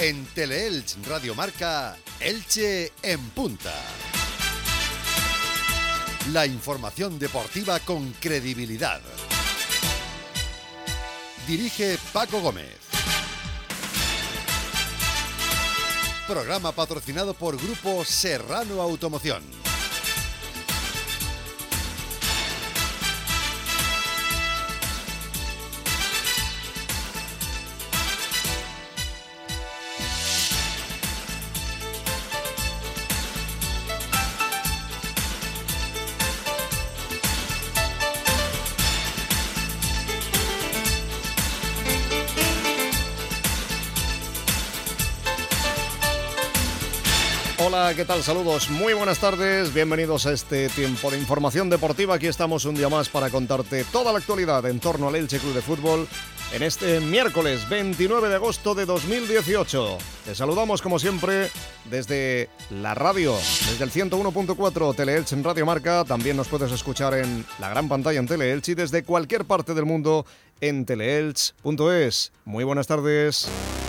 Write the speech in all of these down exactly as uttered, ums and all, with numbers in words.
En Teleelch Radio Marca, Elche en punta. La información deportiva con credibilidad. Dirige Paco Gómez. Programa patrocinado por Grupo Serrano Automoción. Hola, ¿qué tal? Saludos, muy buenas tardes, bienvenidos a este tiempo de información deportiva. Aquí estamos un día más para contarte toda la actualidad en torno al Elche Club de Fútbol en este miércoles veintinueve de agosto de dos mil dieciocho. Te saludamos como siempre desde la radio, desde el ciento uno punto cuatro Teleelch en Radio Marca. También nos puedes escuchar en la gran pantalla en Teleelch y desde cualquier parte del mundo en teleelch punto es. Muy buenas tardes.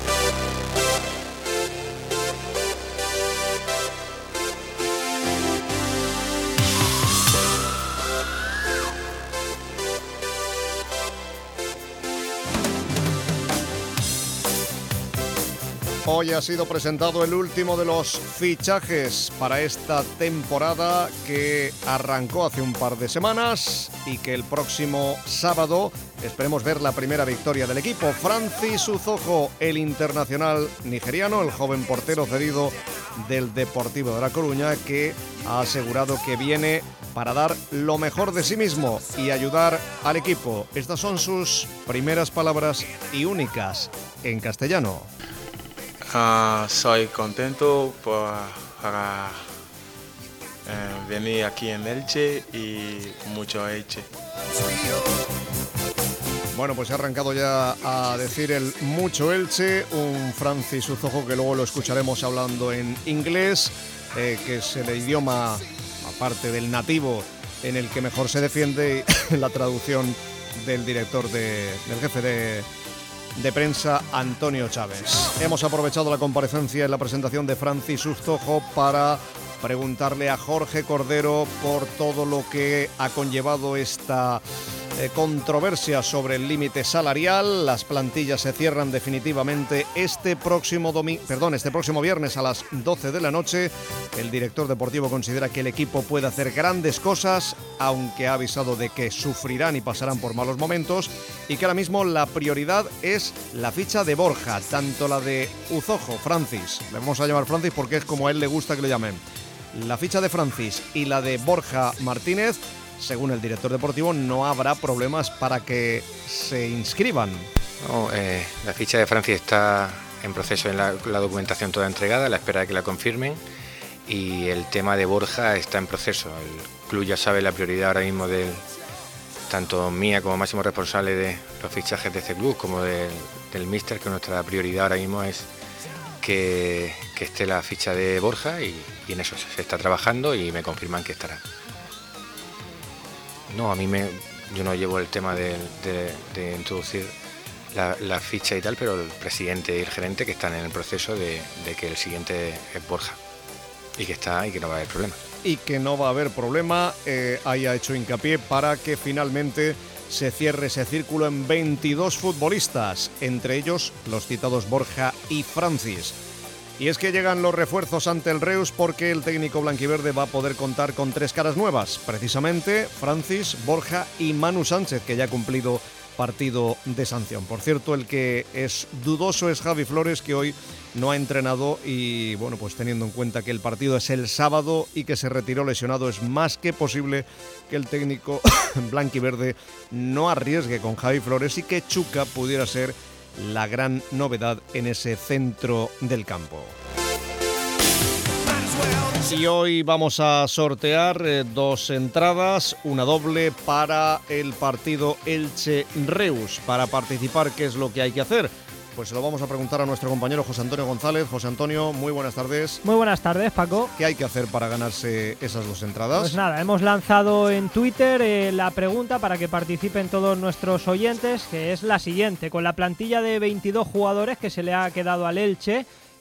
Hoy ha sido presentado el último de los fichajes para esta temporada que arrancó hace un par de semanas y que el próximo sábado esperemos ver la primera victoria del equipo. Francis Uzoho, el internacional nigeriano, el joven portero cedido del Deportivo de La Coruña, que ha asegurado que viene para dar lo mejor de sí mismo y ayudar al equipo. Estas son sus primeras palabras y únicas en castellano. Uh, soy contento por, para uh, venir aquí en Elche y mucho Elche. Bueno, pues he arrancado ya a decir el mucho Elche, un Francis Uzoho que luego lo escucharemos hablando en inglés, eh, que es el idioma, aparte del nativo, en el que mejor se defiende, y la traducción del director, de, del jefe de... de prensa, Antonio Chávez. Hemos aprovechado la comparecencia en la presentación de Francis Uzoho para preguntarle a Jorge Cordero por todo lo que ha conllevado esta eh, controversia sobre el límite salarial. Las plantillas se cierran definitivamente este próximo domi- perdón, este próximo viernes a las doce de la noche. El director deportivo considera que el equipo puede hacer grandes cosas, aunque ha avisado de que sufrirán y pasarán por malos momentos, y que ahora mismo la prioridad es la ficha de Borja, tanto la de Uzoho, Francis, le vamos a llamar Francis porque es como a él le gusta que le llamen, la ficha de Francis y la de Borja Martínez. Según el director deportivo, no habrá problemas para que se inscriban. No, eh, la ficha de Francis está en proceso, en la, la documentación toda entregada, a la espera de que la confirmen, y el tema de Borja está en proceso. El club ya sabe la prioridad ahora mismo del tanto mía como máximo responsable de los fichajes de este club, como del, del míster, que nuestra prioridad ahora mismo es que, que esté la ficha de Borja, y, y en eso se está trabajando y me confirman que estará. No, a mí me, yo no llevo el tema de, de, de introducir la, la ficha y tal, pero el presidente y el gerente que están en el proceso de, de que el siguiente es Borja y que está y que no va a haber problema. Y que no va a haber problema, eh, haya hecho hincapié para que finalmente se cierre ese círculo en veintidós futbolistas, entre ellos los citados Borja y Francis. Y es que llegan los refuerzos ante el Reus porque el técnico blanquiverde va a poder contar con tres caras nuevas, precisamente Francis, Borja y Manu Sánchez, que ya ha cumplido partido de sanción. Por cierto, el que es dudoso es Javi Flores, que hoy no ha entrenado y, bueno, pues teniendo en cuenta que el partido es el sábado y que se retiró lesionado, es más que posible que el técnico blanquiverde no arriesgue con Javi Flores y que Chuca pudiera ser la gran novedad en ese centro del campo. Y hoy vamos a sortear eh, dos entradas, una doble para el partido Elche-Reus. Para participar, ¿qué es lo que hay que hacer? Pues se lo vamos a preguntar a nuestro compañero José Antonio González. José Antonio, muy buenas tardes. Muy buenas tardes, Paco. ¿Qué hay que hacer para ganarse esas dos entradas? Pues nada, hemos lanzado en Twitter eh, la pregunta para que participen todos nuestros oyentes, que es la siguiente. Con la plantilla de veintidós jugadores que se le ha quedado al Elche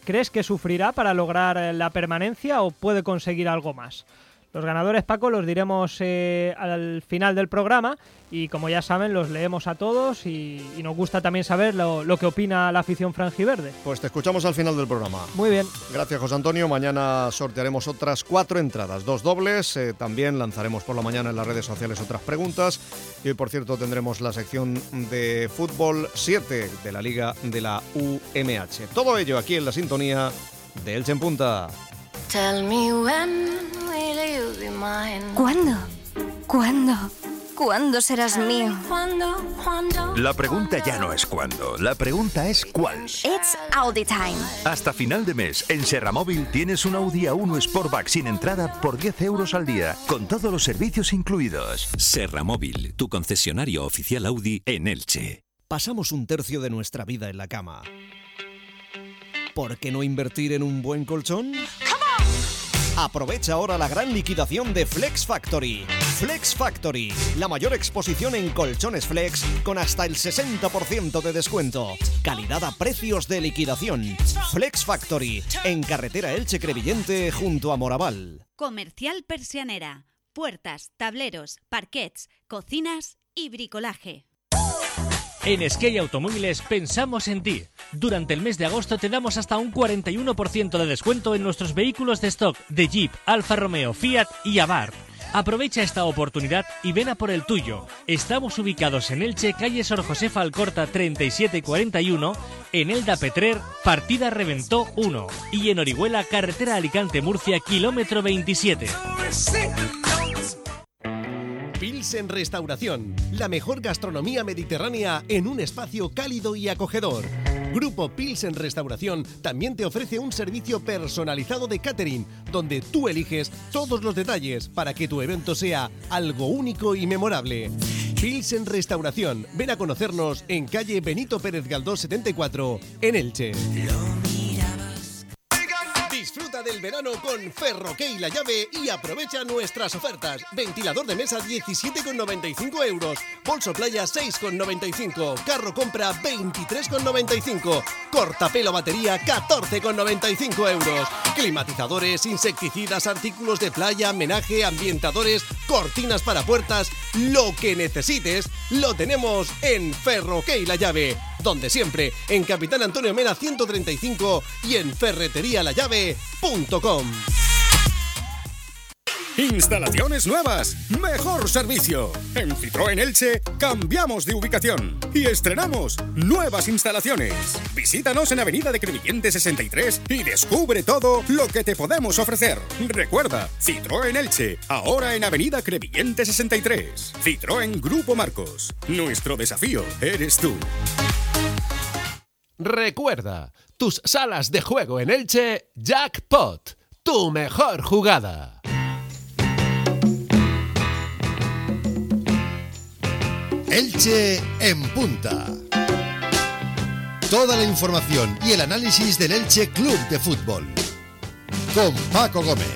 ¿crees que sufrirá para lograr la permanencia o puede conseguir algo más? Los ganadores, Paco, los diremos eh, al final del programa y, como ya saben, los leemos a todos y, y nos gusta también saber lo, lo que opina la afición franjiverde. Pues te escuchamos al final del programa. Muy bien. Gracias, José Antonio. Mañana sortearemos otras cuatro entradas, dos dobles. Eh, también lanzaremos por la mañana en las redes sociales otras preguntas. Y hoy, por cierto, tendremos la sección de Fútbol siete de la Liga de la U M H. Todo ello aquí en la sintonía de Elche en Punta. Tell me when will you be mine? ¿Cuándo? ¿Cuándo? ¿Cuándo serás mío? ¿Cuándo? ¿Cuándo? La pregunta ya no es cuándo, la pregunta es cuál. It's Audi time. Hasta final de mes, en Serramóvil tienes un Audi A uno Sportback sin entrada por diez euros al día, con todos los servicios incluidos. Serramóvil, tu concesionario oficial Audi en Elche. Pasamos un tercio de nuestra vida en la cama. ¿Por qué no invertir en un buen colchón? Aprovecha ahora la gran liquidación de Flex Factory. Flex Factory, la mayor exposición en colchones flex con hasta el sesenta por ciento de descuento. Calidad a precios de liquidación. Flex Factory, en carretera Elche-Crevillente junto a Moraval. Comercial Persianera. Puertas, tableros, parquets, cocinas y bricolaje. En Skate Automóviles pensamos en ti. Durante el mes de agosto te damos hasta un cuarenta y uno por ciento de descuento en nuestros vehículos de stock de Jeep, Alfa Romeo, Fiat y Abarth. Aprovecha esta oportunidad y ven a por el tuyo. Estamos ubicados en Elche, calle Sor Josefa Alcorta treinta y siete cuarenta y uno, en Elda Petrer, partida Reventó uno y en Orihuela, carretera Alicante-Murcia, kilómetro veintisiete. Pilsen Restauración, la mejor gastronomía mediterránea en un espacio cálido y acogedor. Grupo Pilsen Restauración también te ofrece un servicio personalizado de catering, donde tú eliges todos los detalles para que tu evento sea algo único y memorable. Pilsen Restauración, ven a conocernos en calle Benito Pérez Galdós setenta y cuatro, en Elche. Disfruta del verano con Ferroque La Llave y aprovecha nuestras ofertas. Ventilador de mesa diecisiete con noventa y cinco euros. Bolso playa seis con noventa y cinco. Carro compra veintitrés con noventa y cinco. Cortapelo batería catorce con noventa y cinco euros. Climatizadores, insecticidas, artículos de playa, menaje, ambientadores, cortinas para puertas. Lo que necesites lo tenemos en Ferroque La Llave. Donde siempre, en Capitán Antonio Mena ciento treinta y cinco y en ferretería la llave punto com. Instalaciones nuevas, mejor servicio. En Citroën Elche cambiamos de ubicación y estrenamos nuevas instalaciones. Visítanos en Avenida de Crevillente sesenta y tres y descubre todo lo que te podemos ofrecer. Recuerda, Citroën Elche, ahora en Avenida Crevillente sesenta y tres. Citroën Grupo Marcos. Nuestro desafío eres tú. Recuerda, tus salas de juego en Elche, Jackpot, tu mejor jugada. Elche en Punta. Toda la información y el análisis del Elche Club de Fútbol. Con Paco Gómez.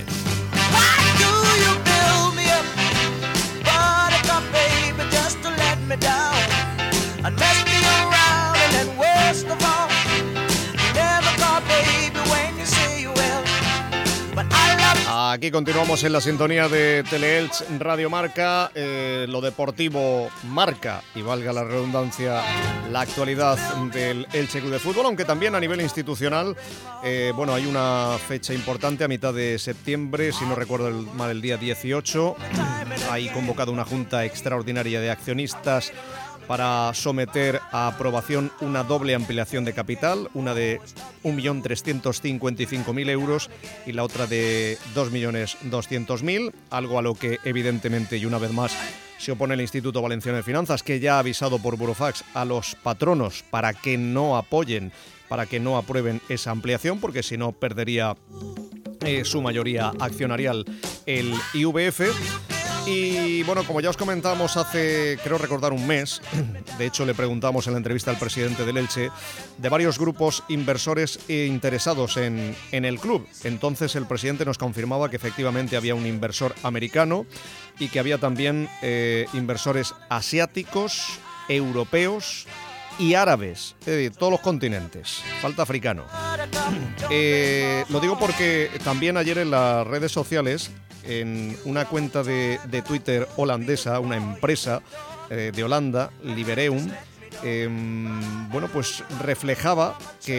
Aquí continuamos en la sintonía de Teleelch Radio Marca, eh, lo deportivo marca, y valga la redundancia, la actualidad del Elche Club de Fútbol, aunque también a nivel institucional, eh, bueno, hay una fecha importante a mitad de septiembre, si no recuerdo el, mal, el día dieciocho, hay convocado una junta extraordinaria de accionistas para someter a aprobación una doble ampliación de capital, una de un millón trescientos cincuenta y cinco mil euros y la otra de dos millones doscientos mil, algo a lo que evidentemente y una vez más se opone el Instituto Valenciano de Finanzas, que ya ha avisado por burofax a los patronos para que no apoyen, para que no aprueben esa ampliación, porque si no perdería eh, su mayoría accionarial el I V F. Y bueno, como ya os comentamos hace, creo recordar, un mes, de hecho le preguntamos en la entrevista al presidente del Elche, de varios grupos inversores e interesados en, en el club. Entonces el presidente nos confirmaba que efectivamente había un inversor americano y que había también eh, inversores asiáticos, europeos y árabes, es decir, todos los continentes, falta africano. Eh, lo digo porque también ayer en las redes sociales, en una cuenta de, de Twitter holandesa, una empresa eh, de Holanda, Libereum, eh, bueno, pues reflejaba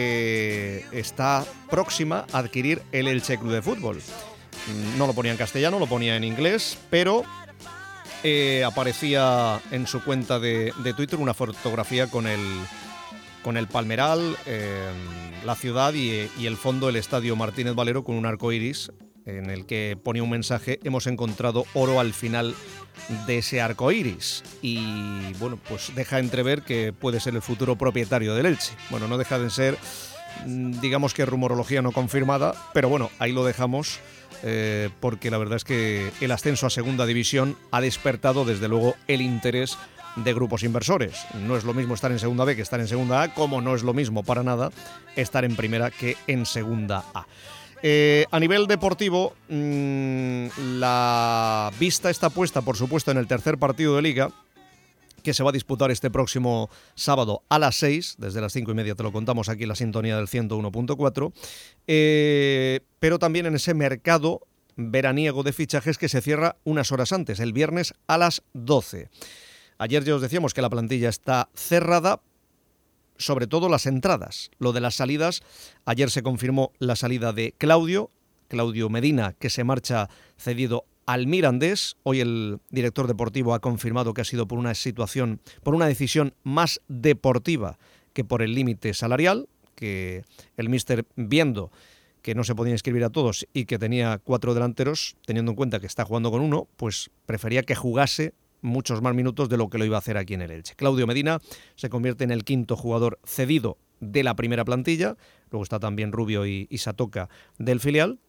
que está próxima a adquirir el Elche Club de Fútbol. No lo ponía en castellano, lo ponía en inglés, pero eh, aparecía en su cuenta de, de Twitter una fotografía con el, con el Palmeral, eh, la ciudad y, y el fondo, el Estadio Martínez Valero, con un arco iris en el que ponía un mensaje: hemos encontrado oro al final de ese arco iris. Y bueno, pues deja entrever que puede ser el futuro propietario del Elche. Bueno, no deja de ser, digamos que rumorología no confirmada, pero bueno, ahí lo dejamos. Eh, porque la verdad es que el ascenso a segunda división ha despertado desde luego el interés de grupos inversores. No es lo mismo estar en segunda B que estar en segunda A, como no es lo mismo para nada estar en primera que en segunda A. Eh, a nivel deportivo, mmm, la vista está puesta, por supuesto, en el tercer partido de Liga, que se va a disputar este próximo sábado a las seis, desde las cinco y media te lo contamos aquí en la sintonía del ciento uno punto cuatro, eh, pero también en ese mercado veraniego de fichajes que se cierra unas horas antes, el viernes a las doce. Ayer ya os decíamos que la plantilla está cerrada, sobre todo las entradas. Lo de las salidas, ayer se confirmó la salida de Claudio, Claudio Medina, que se marcha cedido al Mirandés. Hoy el director deportivo ha confirmado que ha sido por una situación, por una decisión más deportiva que por el límite salarial, que el míster, viendo que no se podía inscribir a todos y que tenía cuatro delanteros, teniendo en cuenta que está jugando con uno, pues prefería que jugase muchos más minutos de lo que lo iba a hacer aquí en el Elche. Claudio Medina se convierte en el quinto jugador cedido de la primera plantilla, luego está también Rubio y, y Satoca del filial.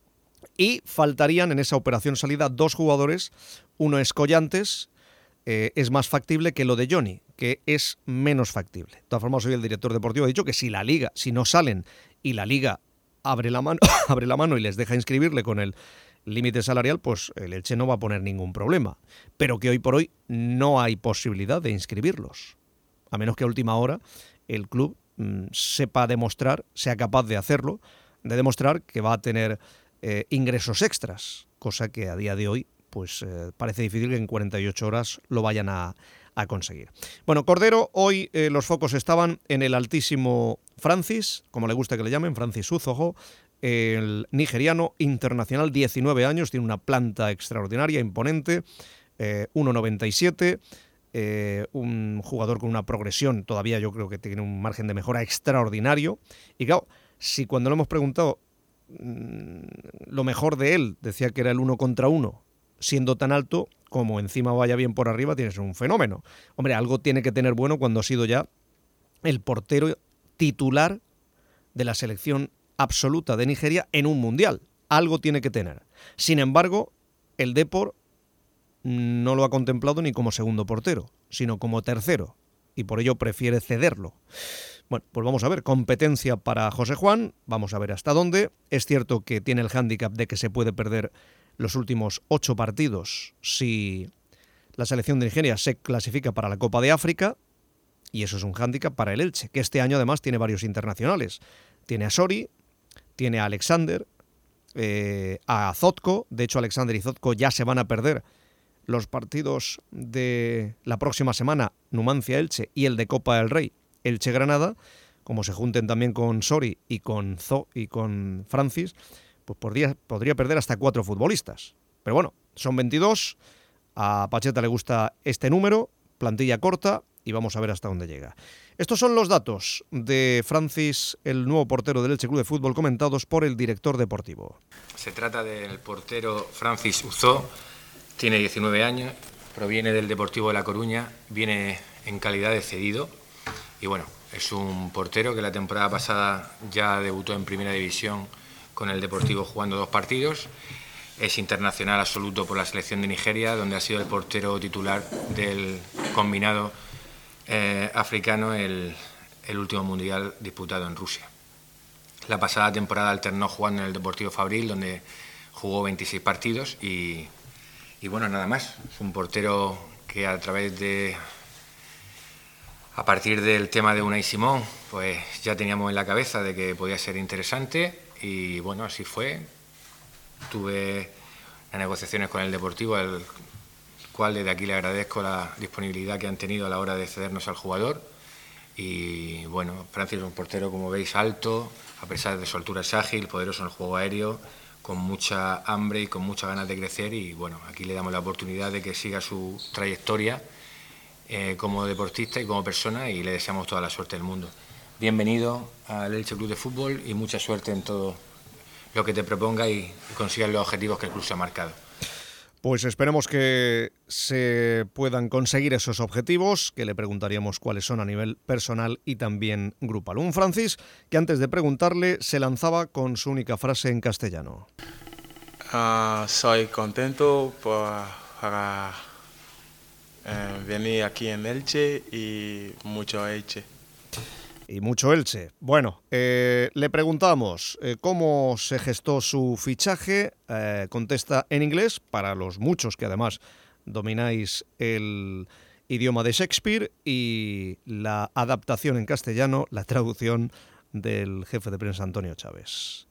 Y faltarían en esa operación salida dos jugadores. Uno es Collantes, eh, es más factible que lo de Johnny, que es menos factible. De todas formas, hoy el director deportivo ha dicho que si la Liga, si no salen y la Liga abre la mano, abre la mano y les deja inscribirle con el límite salarial, pues el Elche no va a poner ningún problema. Pero que hoy por hoy no hay posibilidad de inscribirlos, a menos que a última hora el club mmm, sepa demostrar, sea capaz de hacerlo, de demostrar que va a tener Eh, ingresos extras, cosa que a día de hoy pues eh, parece difícil que en cuarenta y ocho horas lo vayan a, a conseguir. Bueno, Cordero, hoy eh, los focos estaban en el altísimo Francis, como le gusta que le llamen, Francis Uzoho, el nigeriano internacional, diecinueve años, tiene una planta extraordinaria, imponente, eh, uno noventa y siete, eh, un jugador con una progresión, todavía yo creo que tiene un margen de mejora extraordinario. Y claro, si cuando le hemos preguntado lo mejor de él, decía que era el uno contra uno, siendo tan alto, como encima vaya bien por arriba, tienes un fenómeno. Hombre, algo tiene que tener bueno cuando ha sido ya el portero titular de la selección absoluta de Nigeria en un mundial. Algo tiene que tener. Sin embargo, el Depor no lo ha contemplado ni como segundo portero, sino como tercero, y por ello prefiere cederlo. Bueno, pues vamos a ver, competencia para José Juan, vamos a ver hasta dónde. Es cierto que tiene el hándicap de que se puede perder los últimos ocho partidos si la selección de Nigeria se clasifica para la Copa de África, y eso es un hándicap para el Elche, que este año además tiene varios internacionales. Tiene a Sori, tiene a Alexander, eh, a Zotko. De hecho, Alexander y Zotko ya se van a perder los partidos de la próxima semana, Numancia-Elche, y el de Copa del Rey, Elche-Granada. Como se junten también con Sori y con Zo y con Francis, pues podría, podría perder hasta cuatro futbolistas. Pero bueno, son veintidós, a Pacheta le gusta este número, plantilla corta, y vamos a ver hasta dónde llega. Estos son los datos de Francis, el nuevo portero del Elche Club de Fútbol, comentados por el director deportivo. Se trata del portero Francis Uzo, tiene diecinueve años, proviene del Deportivo de La Coruña, viene en calidad de cedido y bueno, es un portero que la temporada pasada ya debutó en Primera División con el Deportivo jugando dos partidos. Es internacional absoluto por la selección de Nigeria, donde ha sido el portero titular del combinado eh, africano el, el último mundial disputado en Rusia. La pasada temporada alternó jugando en el Deportivo Fabril, donde jugó veintiséis partidos y, y bueno, nada más. Es un portero que a través de A partir del tema de Unai Simón, pues ya teníamos en la cabeza de que podía ser interesante y bueno, así fue. Tuve las negociaciones con el Deportivo, al cual desde aquí le agradezco la disponibilidad que han tenido a la hora de cedernos al jugador. Y bueno, Francis es un portero, como veis, alto, a pesar de su altura es ágil, poderoso en el juego aéreo, con mucha hambre y con muchas ganas de crecer y bueno, aquí le damos la oportunidad de que siga su trayectoria eh, como deportista y como persona y le deseamos toda la suerte del mundo. Bienvenido al Elche Club de Fútbol y mucha suerte en todo lo que te proponga y, y consigas los objetivos que el club se ha marcado. Pues esperemos que se puedan conseguir esos objetivos, que le preguntaríamos cuáles son a nivel personal y también grupal. Un Francis que antes de preguntarle se lanzaba con su única frase en castellano. Uh, soy contento por, para eh, venir aquí en Elche y mucho Elche. Y mucho Elche. Bueno, eh, le preguntamos eh, cómo se gestó su fichaje. Eh, contesta en inglés, para los muchos que además domináis el idioma de Shakespeare, y la adaptación en castellano, la traducción del jefe de prensa Antonio Chávez.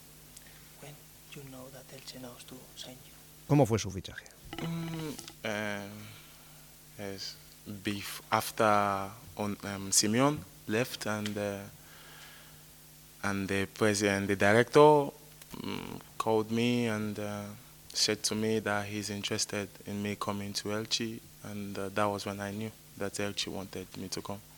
¿Cómo fue su fichaje? Mm, uh, yes, beef after on, um, Simeón left and uh, and the president, the director um, called me and uh, said to me that he's interested in me coming to Elche, and uh, that was when I knew that Elche wanted me to come.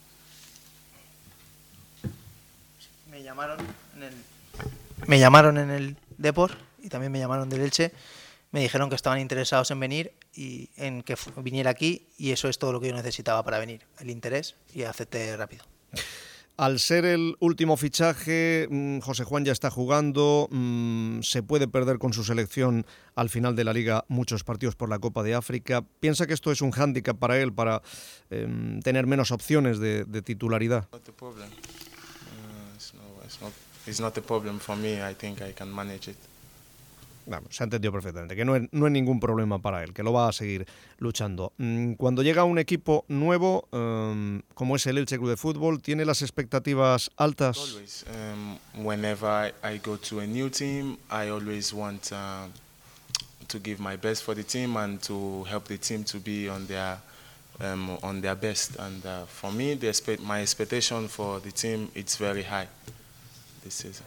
Me llamaron en el me llamaron en el Depor y también me llamaron del Elche. Me dijeron que estaban interesados en venir y en que viniera aquí, y eso es todo lo que yo necesitaba para venir, el interés, y acepté rápido. Al ser el último fichaje, José Juan ya está jugando, se puede perder con su selección al final de la Liga muchos partidos por la Copa de África. ¿Piensa que esto es un hándicap para él, para eh, tener menos opciones de, de titularidad? Not the problem. Uh, it's no, it's not, it's not a problem for me. I think I can manage it. Vamos, se ha entendido perfectamente, que no es, no es ningún problema para él, que lo va a seguir luchando. Cuando llega un equipo nuevo, um, como es el Elche Club de Fútbol, ¿tiene las expectativas altas? Always. Um, whenever I, I go to a new team, I always want uh, to give my best for the team and to help the team to be on their um, on their best. And uh, for me, the expect, my expectation for the team it's very high this season.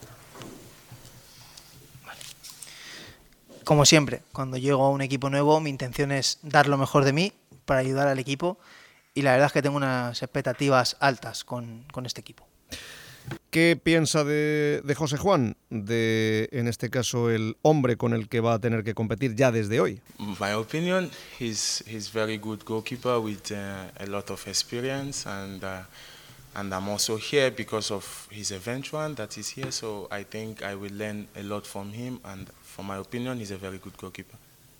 Como siempre, cuando llego a un equipo nuevo, mi intención es dar lo mejor de mí para ayudar al equipo, y la verdad es que tengo unas expectativas altas con, con este equipo. ¿Qué piensa de, de José Juan, de, en este caso, el hombre con el que va a tener que competir ya desde hoy? My opinion, he's he's very good goalkeeper with uh, a lot of experience, and uh, and I'm also here because of his eventual that is here, so I think I will learn a lot from him, and for my opinion, he's a very good goalkeeper.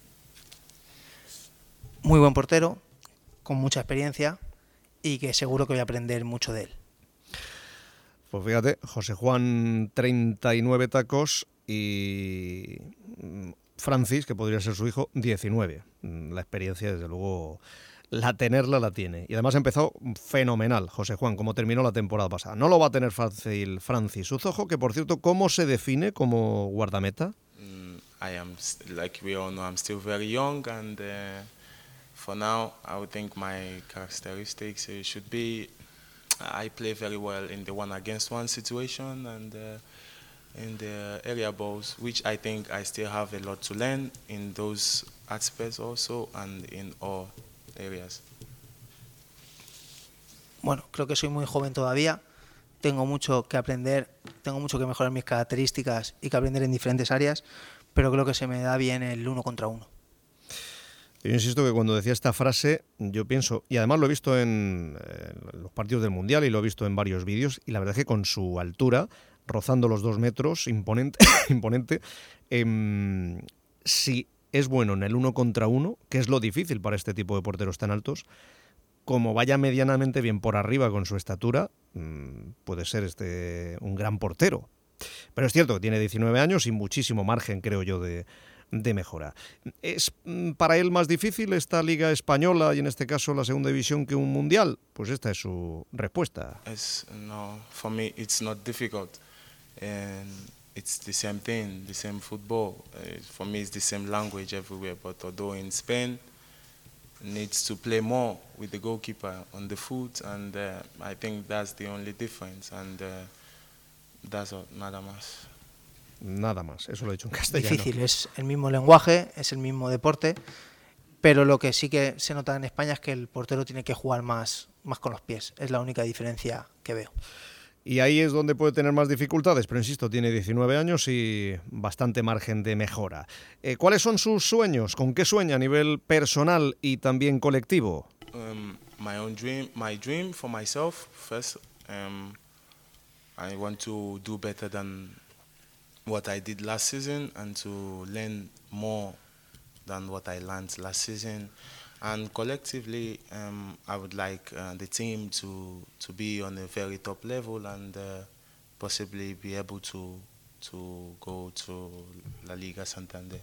Muy buen portero, con mucha experiencia, y que seguro que voy a aprender mucho de él. Pues fíjate, José Juan, treinta y nueve tacos, y Francis, que podría ser su hijo, diecinueve. La experiencia, desde luego, la tenerla la tiene. Y además empezó fenomenal, José Juan, como terminó la temporada pasada. No lo va a tener fácil Francis Suzojo, que por cierto, ¿cómo se define como guardameta? Mm, I am, like we all know, I'm still very young, and uh, for now, I would think my characteristics uh, should be I play very well in the one against one situation and uh, in the area balls, which I think I still have a lot to learn in those aspects also and in all areas. Bueno, creo que soy muy joven todavía, tengo mucho que aprender, tengo mucho que mejorar mis características y que aprender en diferentes áreas, pero creo que se me da bien el uno contra uno. Yo insisto que cuando decía esta frase, yo pienso, y además lo he visto en eh, los partidos del Mundial y lo he visto en varios vídeos, y la verdad es que con su altura, rozando los dos metros, imponente, imponente eh, si es bueno en el uno contra uno, que es lo difícil para este tipo de porteros tan altos, como vaya medianamente bien por arriba con su estatura, mmm, puede ser este un gran portero. Pero es cierto que tiene diecinueve años y muchísimo margen, creo yo, de... de mejora. ¿Es para él más difícil esta Liga Española y en este caso la Segunda División que un Mundial? Pues esta es su respuesta. It's, no, for me it's not difficult. And it's the same thing, the same football. Uh, for me it's the same language everywhere. But although in Spain, needs to play more with the goalkeeper on the foot, and uh, I think that's the only difference. And uh, that's all, nada más. Nada más, eso lo he dicho en castellano. Difícil, es el mismo lenguaje, es el mismo deporte, pero lo que sí que se nota en España es que el portero tiene que jugar más, más con los pies, es la única diferencia que veo. Y ahí es donde puede tener más dificultades, pero insisto, tiene diecinueve años y bastante margen de mejora. Eh, ¿Cuáles son sus sueños? ¿Con qué sueña a nivel personal y también colectivo? Um, my own dream, my dream for myself, first, um, I want to do better than what I did last season and to learn more than what I learned last season. And collectively, um, I would like uh, the team to to be on a very top level and uh, possibly be able to to go to la Liga Santander.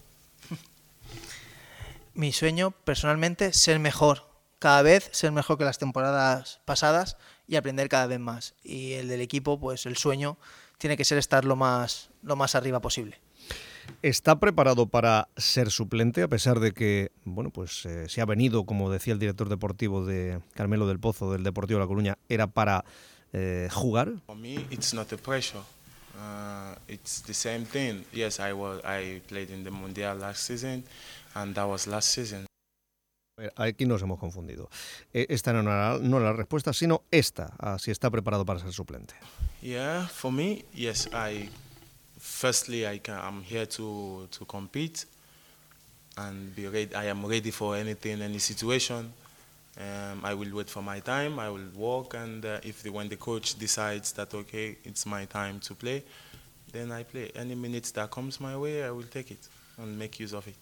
Mi sueño, personalmente, ser mejor. Cada vez ser mejor que las temporadas pasadas y aprender cada vez más. Y el del equipo, pues el sueño tiene que ser estar lo más, lo más arriba posible. ¿Está preparado para ser suplente a pesar de que, bueno, pues eh, se ha venido, como decía el director deportivo de Carmelo del Pozo del Deportivo de La Coruña, era para eh, jugar? For me, it's not a pressure. Uh, it's the same thing. Yes, I was I played in the Mundial last season, and that was last season. Aquí nos hemos confundido. Esta no era, no era la respuesta, sino esta, a si está preparado para ser suplente. Yeah, for me, yes. I firstly, I can, I'm here to to compete and be ready. I am ready for anything, any situation. Um, I will wait for my time. I will walk, and uh, if the, when the coach decides that okay, it's my time to play, then I play. Any minutes that comes my way, I will take it and make use of it.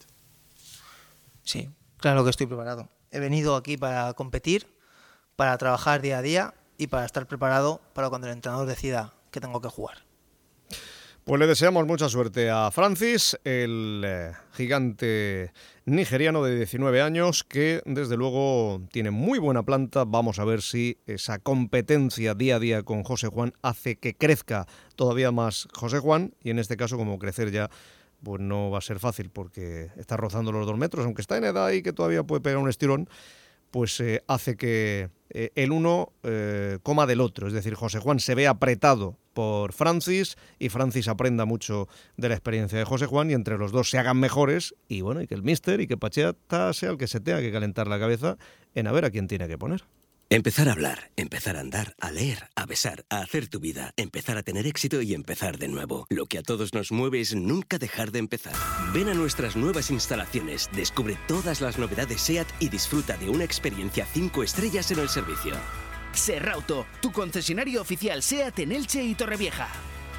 Sí. Claro que estoy preparado. He venido aquí para competir, para trabajar día a día y para estar preparado para cuando el entrenador decida que tengo que jugar. Pues le deseamos mucha suerte a Francis, el eh, gigante nigeriano de diecinueve años, que desde luego tiene muy buena planta. Vamos a ver si esa competencia día a día con José Juan hace que crezca todavía más José Juan, y en este caso, como crecer ya pues no va a ser fácil porque está rozando los dos metros, aunque está en edad y que todavía puede pegar un estirón, pues eh, hace que eh, el uno eh, coma del otro. Es decir, José Juan se ve apretado por Francis y Francis aprenda mucho de la experiencia de José Juan y entre los dos se hagan mejores y bueno, y que el míster y que Pacheta sea el que se tenga que calentar la cabeza en a ver a quién tiene que poner. Empezar a hablar, empezar a andar, a leer, a besar, a hacer tu vida, empezar a tener éxito y empezar de nuevo. Lo que a todos nos mueve es nunca dejar de empezar. Ven a nuestras nuevas instalaciones, descubre todas las novedades SEAT y disfruta de una experiencia cinco estrellas en el servicio. Serrauto, tu concesionario oficial SEAT en Elche y Torrevieja.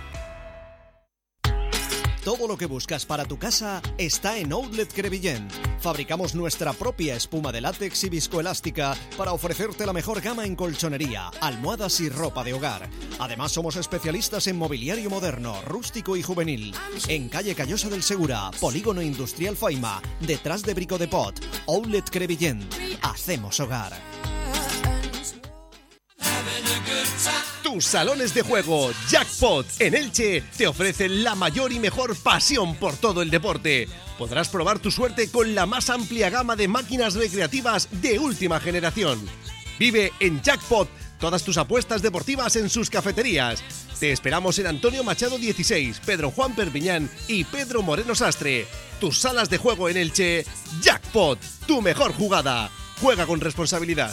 Todo lo que buscas para tu casa está en Outlet Crevillent. Fabricamos nuestra propia espuma de látex y viscoelástica para ofrecerte la mejor gama en colchonería, almohadas y ropa de hogar. Además, somos especialistas en mobiliario moderno, rústico y juvenil. En calle Callosa del Segura, Polígono Industrial Faima, detrás de Brico de Pot. Outlet Crevillent. Hacemos hogar. Tus salones de juego Jackpot en Elche te ofrecen la mayor y mejor pasión por todo el deporte. Podrás probar tu suerte con la más amplia gama de máquinas recreativas de última generación. Vive en Jackpot todas tus apuestas deportivas en sus cafeterías. Te esperamos en Antonio Machado dieciséis, Pedro Juan Perpiñán y Pedro Moreno Sastre. Tus salas de juego en Elche, Jackpot, tu mejor jugada. Juega con responsabilidad.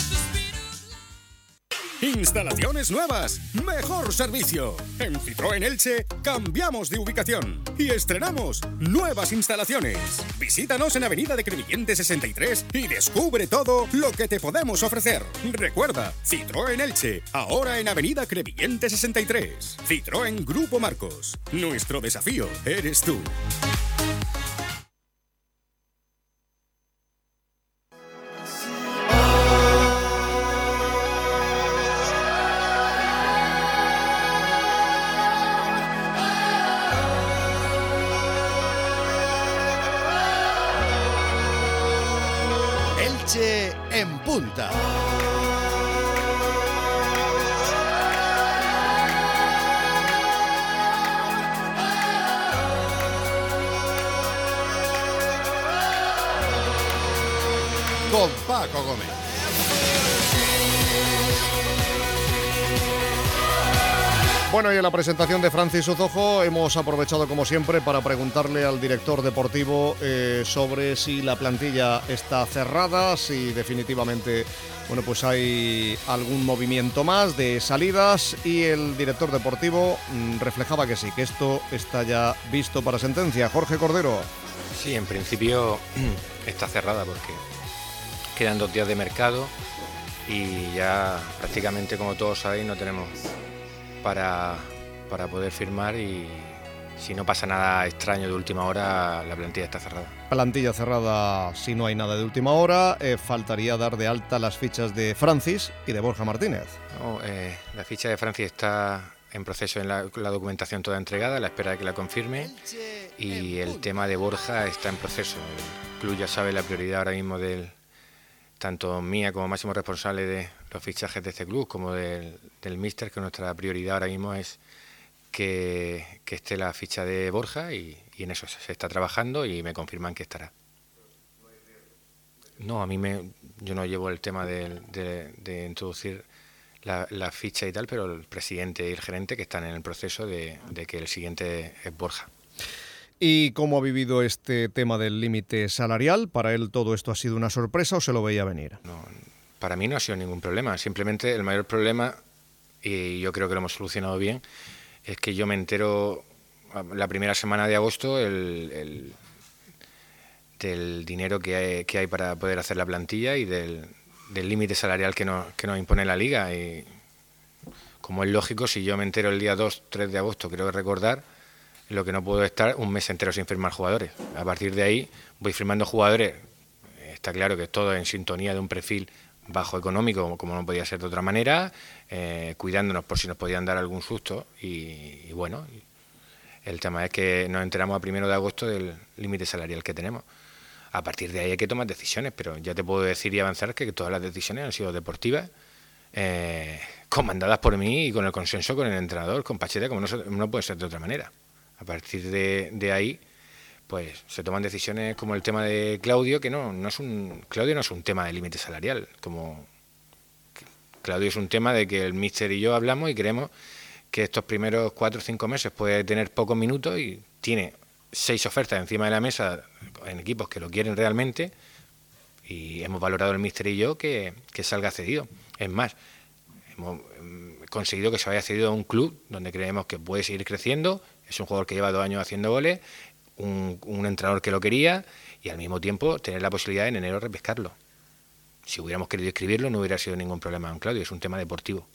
Instalaciones nuevas, mejor servicio. En Citroën Elche cambiamos de ubicación y estrenamos nuevas instalaciones. Visítanos en Avenida de Crevillente sesenta y tres y descubre todo lo que te podemos ofrecer. Recuerda, Citroën Elche, ahora en Avenida Crevillente sesenta y tres. Citroën Grupo Marcos. Nuestro desafío eres tú. en punta. Con Paco Gómez. Bueno, y en la presentación de Francis Uzojo hemos aprovechado como siempre para preguntarle al director deportivo eh, sobre si la plantilla está cerrada, si definitivamente bueno, pues hay algún movimiento más de salidas, y el director deportivo mmm, reflejaba que sí, que esto está ya visto para sentencia. Jorge Cordero. Sí, en principio está cerrada porque quedan dos días de mercado y ya prácticamente, como todos sabéis, no tenemos para, para poder firmar, y si no pasa nada extraño de última hora, la plantilla está cerrada. Plantilla cerrada si no hay nada de última hora. Eh, faltaría dar de alta las fichas de Francis y de Borja Martínez. No, eh, la ficha de Francis está en proceso, en la, la documentación toda entregada, a la espera de que la confirme, y el tema de Borja está en proceso. El club ya sabe la prioridad ahora mismo del tanto mía como máximo responsable de los fichajes de este club como del, del míster, que nuestra prioridad ahora mismo es que, que esté la ficha de Borja, y, y en eso se está trabajando y me confirman que estará. No, a mí me, yo no llevo el tema de, de, de introducir la, la ficha y tal, pero el presidente y el gerente que están en el proceso de, de que el siguiente es Borja. ¿Y cómo ha vivido este tema del límite salarial? ¿Para él todo esto ha sido una sorpresa o se lo veía venir? No, para mí no ha sido ningún problema. Simplemente el mayor problema, y yo creo que lo hemos solucionado bien, es que yo me entero la primera semana de agosto el, el, del dinero que hay, que hay para poder hacer la plantilla y del, del límite salarial que nos, que nos impone la Liga. Y como es lógico, si yo me entero el día dos, tres de agosto, creo recordar, lo que no puedo estar un mes entero sin firmar jugadores. A partir de ahí voy firmando jugadores. Está claro que es todo en sintonía de un perfil bajo económico, como no podía ser de otra manera, eh, cuidándonos por si nos podían dar algún susto. Y, y bueno, el tema es que nos enteramos a primero de agosto del límite salarial que tenemos. A partir de ahí hay que tomar decisiones, pero ya te puedo decir y avanzar que todas las decisiones han sido deportivas, eh, comandadas por mí y con el consenso con el entrenador, con Pacheta, como no, no puede ser de otra manera. A partir de, de ahí, pues se toman decisiones como el tema de Claudio, que no, no es un Claudio no es un tema de límite salarial, como Claudio es un tema de que el míster y yo hablamos y creemos que estos primeros cuatro o cinco meses puede tener pocos minutos y tiene seis ofertas encima de la mesa en equipos que lo quieren realmente, y hemos valorado el míster y yo que, que salga cedido. Es más, hemos conseguido que se vaya cedido a un club donde creemos que puede seguir creciendo. Es un jugador que lleva dos años haciendo goles, un, un entrenador que lo quería, y al mismo tiempo tener la posibilidad en enero de repescarlo. Si hubiéramos querido escribirlo no hubiera sido ningún problema con Claudio, es un tema deportivo.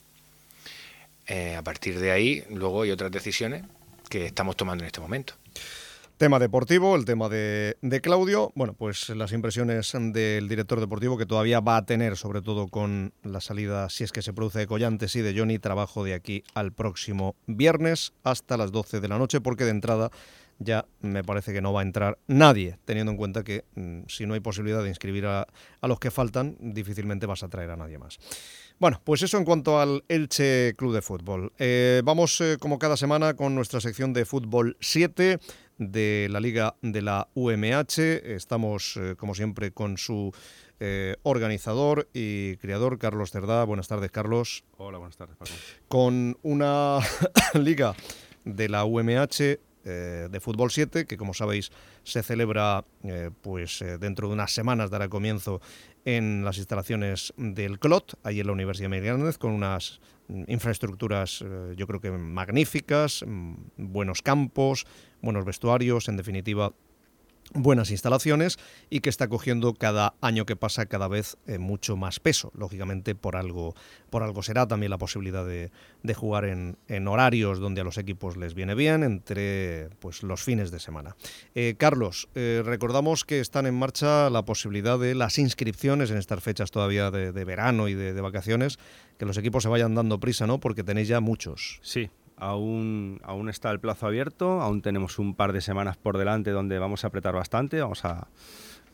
Eh, a partir de ahí, luego hay otras decisiones que estamos tomando en este momento. Tema deportivo, el tema de, de Claudio. Bueno, pues las impresiones del director deportivo, que todavía va a tener, sobre todo con la salida, si es que se produce, de Collantes y de Johnny, trabajo de aquí al próximo viernes hasta las doce de la noche, porque de entrada ya me parece que no va a entrar nadie, teniendo en cuenta que mmm, si no hay posibilidad de inscribir a, a los que faltan, difícilmente vas a traer a nadie más. Bueno, pues eso en cuanto al Elche Club de Fútbol. Eh, vamos, eh, como cada semana, con nuestra sección de Fútbol siete de la Liga de la U M H. Estamos, eh, como siempre, con su eh, organizador y creador, Carlos Cerdá. Buenas tardes, Carlos. Hola, buenas tardes, Paco. Con una Liga de la U M H eh, de Fútbol siete, que como sabéis se celebra eh, pues eh, dentro de unas semanas, dará comienzo en las instalaciones del Clot, ahí en la Universidad Miguel Hernández, con unas infraestructuras eh, yo creo que magníficas, buenos campos, buenos vestuarios, en definitiva buenas instalaciones, y que está cogiendo cada año que pasa cada vez eh, mucho más peso. Lógicamente por algo por algo será también la posibilidad de, de jugar en, en horarios donde a los equipos les viene bien, entre pues los fines de semana. Eh, Carlos, eh, recordamos que están en marcha la posibilidad de las inscripciones en estas fechas todavía de, de verano y de, de vacaciones, que los equipos se vayan dando prisa, ¿no? Porque tenéis ya muchos. Sí. Aún, aún está el plazo abierto, aún tenemos un par de semanas por delante donde vamos a apretar bastante, vamos a,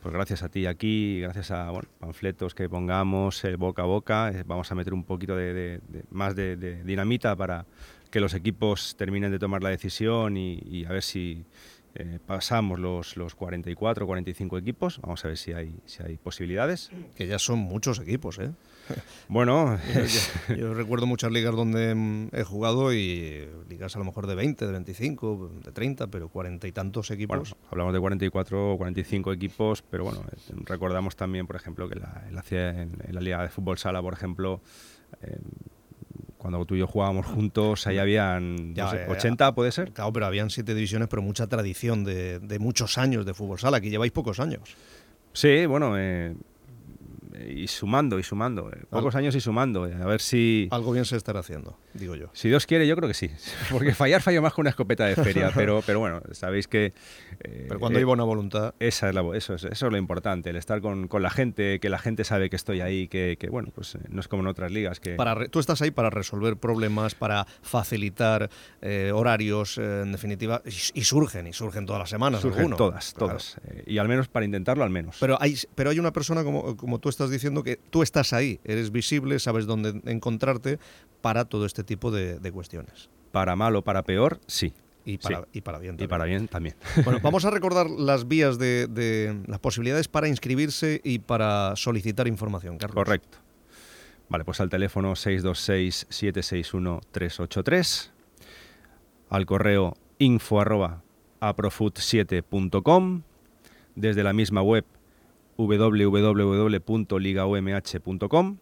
pues gracias a ti aquí, gracias a bueno, panfletos que pongamos, el boca a boca, eh, vamos a meter un poquito de, de, de más de, de dinamita para que los equipos terminen de tomar la decisión y, y a ver si eh, pasamos los, los cuarenta y cuatro, cuarenta y cinco equipos. Vamos a ver si hay, si hay posibilidades. Que ya son muchos equipos, ¿eh? Bueno, yo, yo recuerdo muchas ligas donde he jugado y ligas a lo mejor de veinte, de veinticinco, de treinta, pero cuarenta y tantos equipos. Bueno, hablamos de cuarenta y cuatro o cuarenta y cinco equipos, pero bueno, recordamos también, por ejemplo, que la, en, la, en, en la Liga de Fútbol Sala, por ejemplo, eh, cuando tú y yo jugábamos juntos, ahí habían ya, no sé, eh, ochenta, ¿puede ser? Claro, pero habían siete divisiones, pero mucha tradición de, de muchos años de fútbol sala. Aquí lleváis pocos años. Sí, bueno, eh, y sumando, y sumando. Eh, pocos Algo, años y sumando. Eh, a ver si... Algo bien se estará haciendo, digo yo. Si Dios quiere, yo creo que sí. Porque fallar fallo más que una escopeta de feria, pero, pero bueno, sabéis que... Eh, pero cuando eh, hay buena voluntad... Esa es la, eso, es, eso es lo importante, el estar con, con la gente, que la gente sabe que estoy ahí, que, que bueno, pues no es como en otras ligas. Que para re, tú estás ahí para resolver problemas, para facilitar eh, horarios, eh, en definitiva, y, y surgen, y surgen todas las semanas. Surgen alguno, todas, claro. todas. Eh, y al menos para intentarlo, al menos. Pero hay, pero hay una persona, como, como tú estás diciendo, que tú estás ahí, eres visible, sabes dónde encontrarte para todo este tipo de, de cuestiones. Para mal o para peor, sí. Y para, sí. y para bien también. Y para bien también. Bueno, vamos a recordar las vías de, de las posibilidades para inscribirse y para solicitar información, Carlos. Correcto. Vale, pues al teléfono seis dos seis, siete seis uno, tres ocho tres, al correo info arroba aprofood siete punto com, desde la misma web doble u doble u doble u punto liga o m h punto com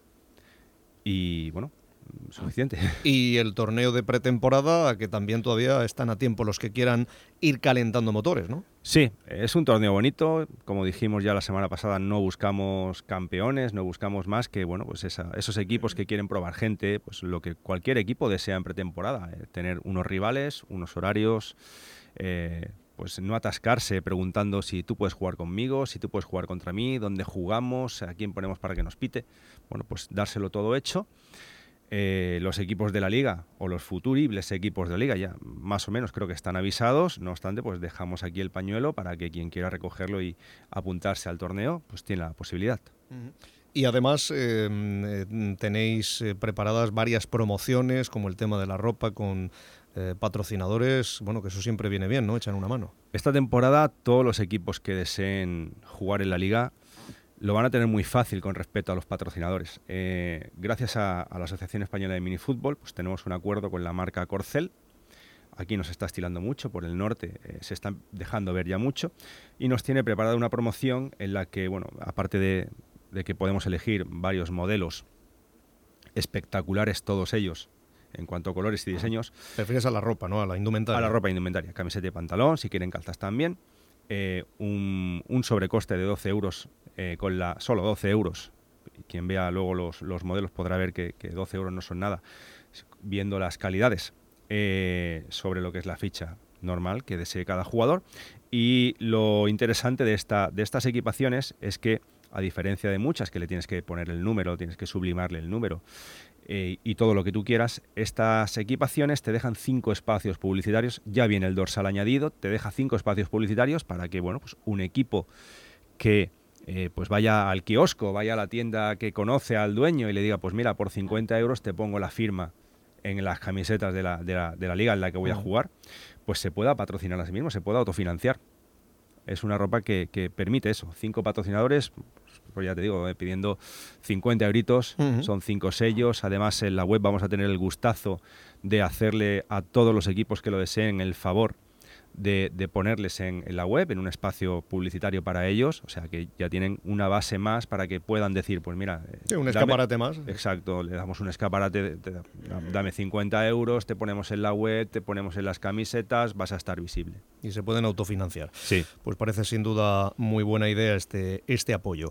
y bueno, suficiente. Y el torneo de pretemporada, que también todavía están a tiempo los que quieran ir calentando motores, ¿no? Sí, es un torneo bonito. Como dijimos ya la semana pasada, no buscamos campeones, no buscamos más que bueno, pues esa, esos equipos que quieren probar gente, pues lo que cualquier equipo desea en pretemporada, eh, tener unos rivales, unos horarios, eh, pues no atascarse preguntando si tú puedes jugar conmigo, si tú puedes jugar contra mí, dónde jugamos, a quién ponemos para que nos pite. Bueno, pues dárselo todo hecho. Eh, los equipos de la liga o los futuribles equipos de la liga ya más o menos creo que están avisados, no obstante pues dejamos aquí el pañuelo para que quien quiera recogerlo y apuntarse al torneo pues tiene la posibilidad. Y además eh, eh, tenéis eh, preparadas varias promociones como el tema de la ropa con eh, patrocinadores, bueno, que eso siempre viene bien, ¿no? Echan una mano. Esta temporada todos los equipos que deseen jugar en la liga lo van a tener muy fácil con respecto a los patrocinadores. Eh, gracias a, a la Asociación Española de Minifútbol, pues tenemos un acuerdo con la marca Corcel. Aquí nos está estilando mucho, por el norte eh, se están dejando ver ya mucho y nos tiene preparada una promoción en la que, bueno, aparte de, de que podemos elegir varios modelos espectaculares, todos ellos, en cuanto a colores y diseños. Te refieres a la ropa, ¿no? A la indumentaria. A la ropa indumentaria, camiseta y pantalón, si quieren calzas también. Eh, un, un sobrecoste de doce euros, eh, con la solo doce euros. Quien vea luego los, los modelos podrá ver que, que doce euros no son nada, viendo las calidades eh, sobre lo que es la ficha normal que desee cada jugador. Y lo interesante de, esta, de estas equipaciones es que, a diferencia de muchas que le tienes que poner el número, tienes que sublimarle el número, Eh, y todo lo que tú quieras, estas equipaciones te dejan cinco espacios publicitarios, ya viene el dorsal añadido, te deja cinco espacios publicitarios para que, bueno, pues un equipo que eh, pues vaya al kiosco, vaya a la tienda que conoce al dueño y le diga, pues mira, por cincuenta euros te pongo la firma en las camisetas de la, de la, de la liga en la que voy a jugar, pues se pueda patrocinar a sí mismo, se pueda autofinanciar. Es una ropa que, que permite eso, cinco patrocinadores, pues ya te digo, eh, pidiendo cincuenta euritos, uh-huh. Son cinco sellos. Además, en la web vamos a tener el gustazo de hacerle a todos los equipos que lo deseen el favor de, de ponerles en, en la web, en un espacio publicitario para ellos, o sea que ya tienen una base más para que puedan decir, pues mira... Sí, un dame, escaparate más. Exacto, le damos un escaparate, te, te, dame cincuenta euros, te ponemos en la web, te ponemos en las camisetas, vas a estar visible. Y se pueden autofinanciar. Sí. Pues parece sin duda muy buena idea este, este apoyo.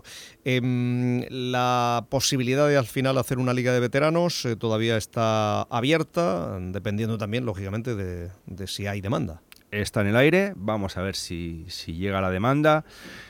Eh, la posibilidad de al final hacer una liga de veteranos eh, todavía está abierta, dependiendo también, lógicamente, de, de si hay demanda. Está en el aire, vamos a ver si, si llega la demanda.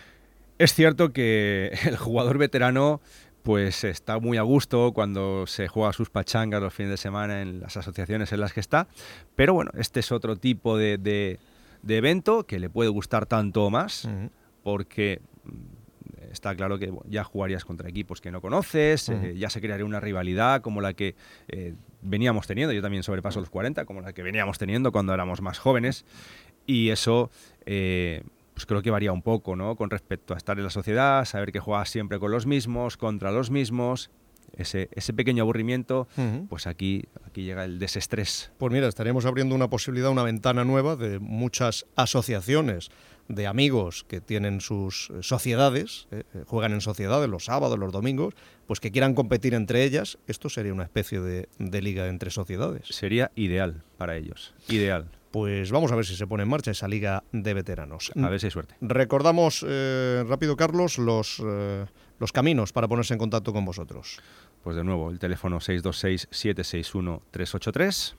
Es cierto que el jugador veterano pues está muy a gusto cuando se juega sus pachangas los fines de semana en las asociaciones en las que está, pero bueno, este es otro tipo de, de, de evento que le puede gustar tanto o más, uh-huh. porque está claro que bueno, ya jugarías contra equipos que no conoces, uh-huh. eh, ya se crearía una rivalidad como la que eh, veníamos teniendo, yo también sobrepaso los cuarenta, como la que veníamos teniendo cuando éramos más jóvenes, y eso eh, pues creo que varía un poco, ¿no? Con respecto a estar en la sociedad, saber que juegas siempre con los mismos, contra los mismos. Ese, ese pequeño aburrimiento, uh-huh. pues aquí, aquí llega el desestrés. Pues mira, estaríamos abriendo una posibilidad, una ventana nueva de muchas asociaciones de amigos que tienen sus sociedades, eh, juegan en sociedades los sábados, los domingos, pues que quieran competir entre ellas. Esto sería una especie de, de liga entre sociedades. Sería ideal para ellos, ideal. Pues vamos a ver si se pone en marcha esa liga de veteranos. A ver si hay suerte. Recordamos, eh, rápido Carlos, los, eh, los caminos para ponerse en contacto con vosotros. Pues de nuevo, el teléfono seis dos seis, siete seis uno, tres ocho tres,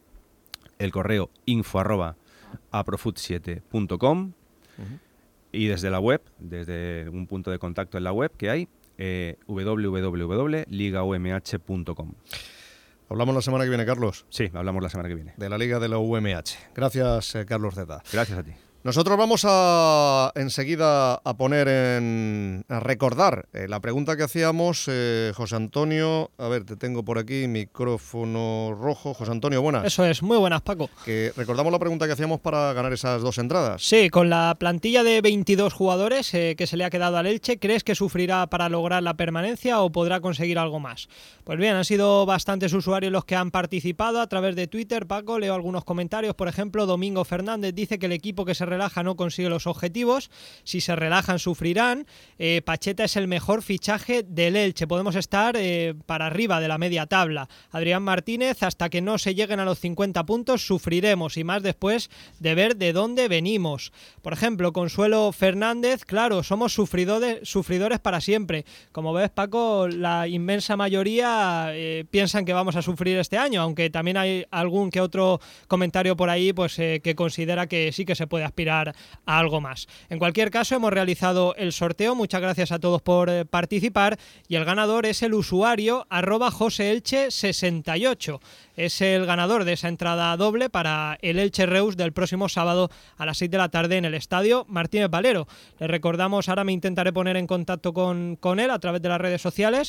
el correo info arroba aprofut siete punto com uh-huh. y desde la web, desde un punto de contacto en la web que hay, eh, doble u doble u doble u punto liga u m h punto com. Hablamos la semana que viene, Carlos. Sí, hablamos la semana que viene. De la Liga de la U M H. Gracias, eh, Carlos Zeta. Gracias a ti. Nosotros vamos a enseguida a poner en... a recordar eh, la pregunta que hacíamos, eh, José Antonio. A ver, te tengo por aquí, micrófono rojo. José Antonio, buenas. Eso es, muy buenas, Paco. Que recordamos la pregunta que hacíamos para ganar esas dos entradas. Sí, con la plantilla de veintidós jugadores eh, que se le ha quedado al Elche, ¿crees que sufrirá para lograr la permanencia o podrá conseguir algo más? Pues bien, han sido bastantes usuarios los que han participado a través de Twitter, Paco. Leo algunos comentarios. Por ejemplo, Domingo Fernández dice que el equipo que se relaja no consigue los objetivos, si se relajan sufrirán. eh, Pacheta es el mejor fichaje del Elche, podemos estar eh, para arriba de la media tabla. Adrián Martínez, hasta que no se lleguen a los cincuenta puntos sufriremos, y más después de ver de dónde venimos. Por ejemplo, Consuelo Fernández, claro, somos sufridores, sufridores para siempre. Como ves, Paco, la inmensa mayoría eh, piensan que vamos a sufrir este año, aunque también hay algún que otro comentario por ahí pues eh, que considera que sí que se puede aspirar a algo más. En cualquier caso, hemos realizado el sorteo. Muchas gracias a todos por eh, participar, y el ganador es el usuario arroba joseelche sesenta y ocho. Es el ganador de esa entrada doble para el Elche Reus del próximo sábado a las seis de la tarde en el Estadio Martínez Valero. Le recordamos, ahora me intentaré poner en contacto con, con él a través de las redes sociales.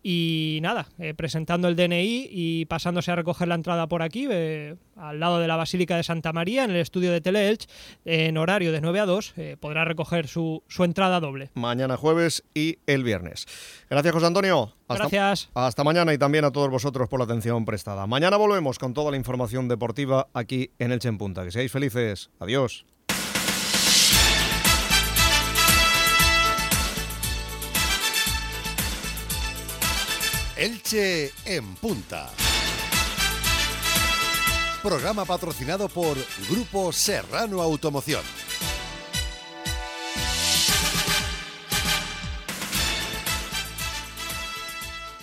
Y nada, eh, presentando el D N I y pasándose a recoger la entrada por aquí, eh, al lado de la Basílica de Santa María, en el estudio de Teleelch, eh, en horario de nueve a dos, eh, podrá recoger su, su entrada doble. Mañana jueves y el viernes. Gracias, José Antonio. Hasta, Gracias. Hasta mañana, y también a todos vosotros por la atención prestada. Mañana volvemos con toda la información deportiva aquí en Elche en Punta. Que seáis felices. Adiós. Elche en Punta. Programa patrocinado por Grupo Serrano Automoción.